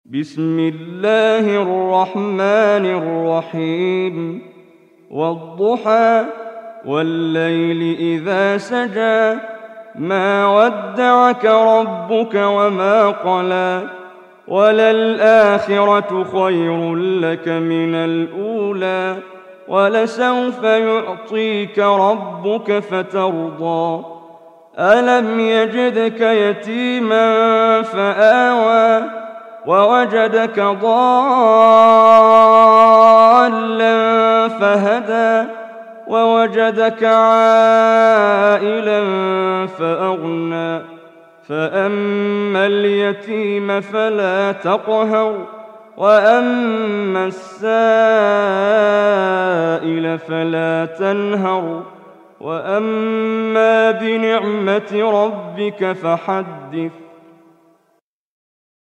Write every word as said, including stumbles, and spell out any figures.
بسم الله الرحمن الرحيم والضحى والليل إذا سجى ما ودعك ربك وما قلى وللآخرة خير لك من الأولى ولسوف يعطيك ربك فترضى ألم يجدك يتيما فآوى ووجدك ضالا فهدى ووجدك عائلا فأغنى فأما اليتيم فلا تقهر وأما السائل فلا تنهر وأما بنعمة ربك فحدث